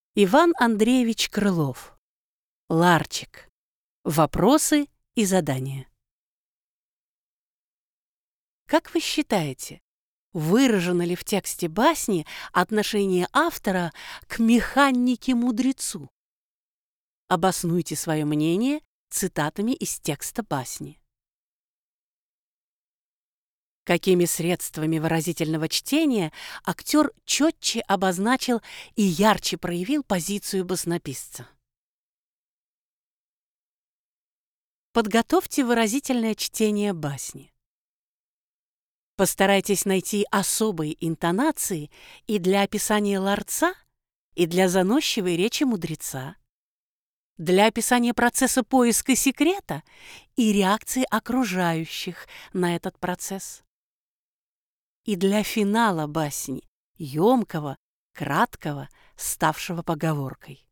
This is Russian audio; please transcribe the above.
Иван Андреевич Крылов. Ларчик. Вопросы и задания. Как вы считаете, выражено ли в тексте басни отношение автора к механике-мудрецу? Обоснуйте свое мнение цитатами из текста басни. Какими средствами выразительного чтения актер четче обозначил и ярче проявил позицию баснописца? Подготовьте выразительное чтение басни. Постарайтесь найти особые интонации и для описания ларца, и для заносчивой речи мудреца, для описания процесса поиска секрета и реакции окружающих на этот процесс, и для финала басни, емкого, краткого, ставшего поговоркой.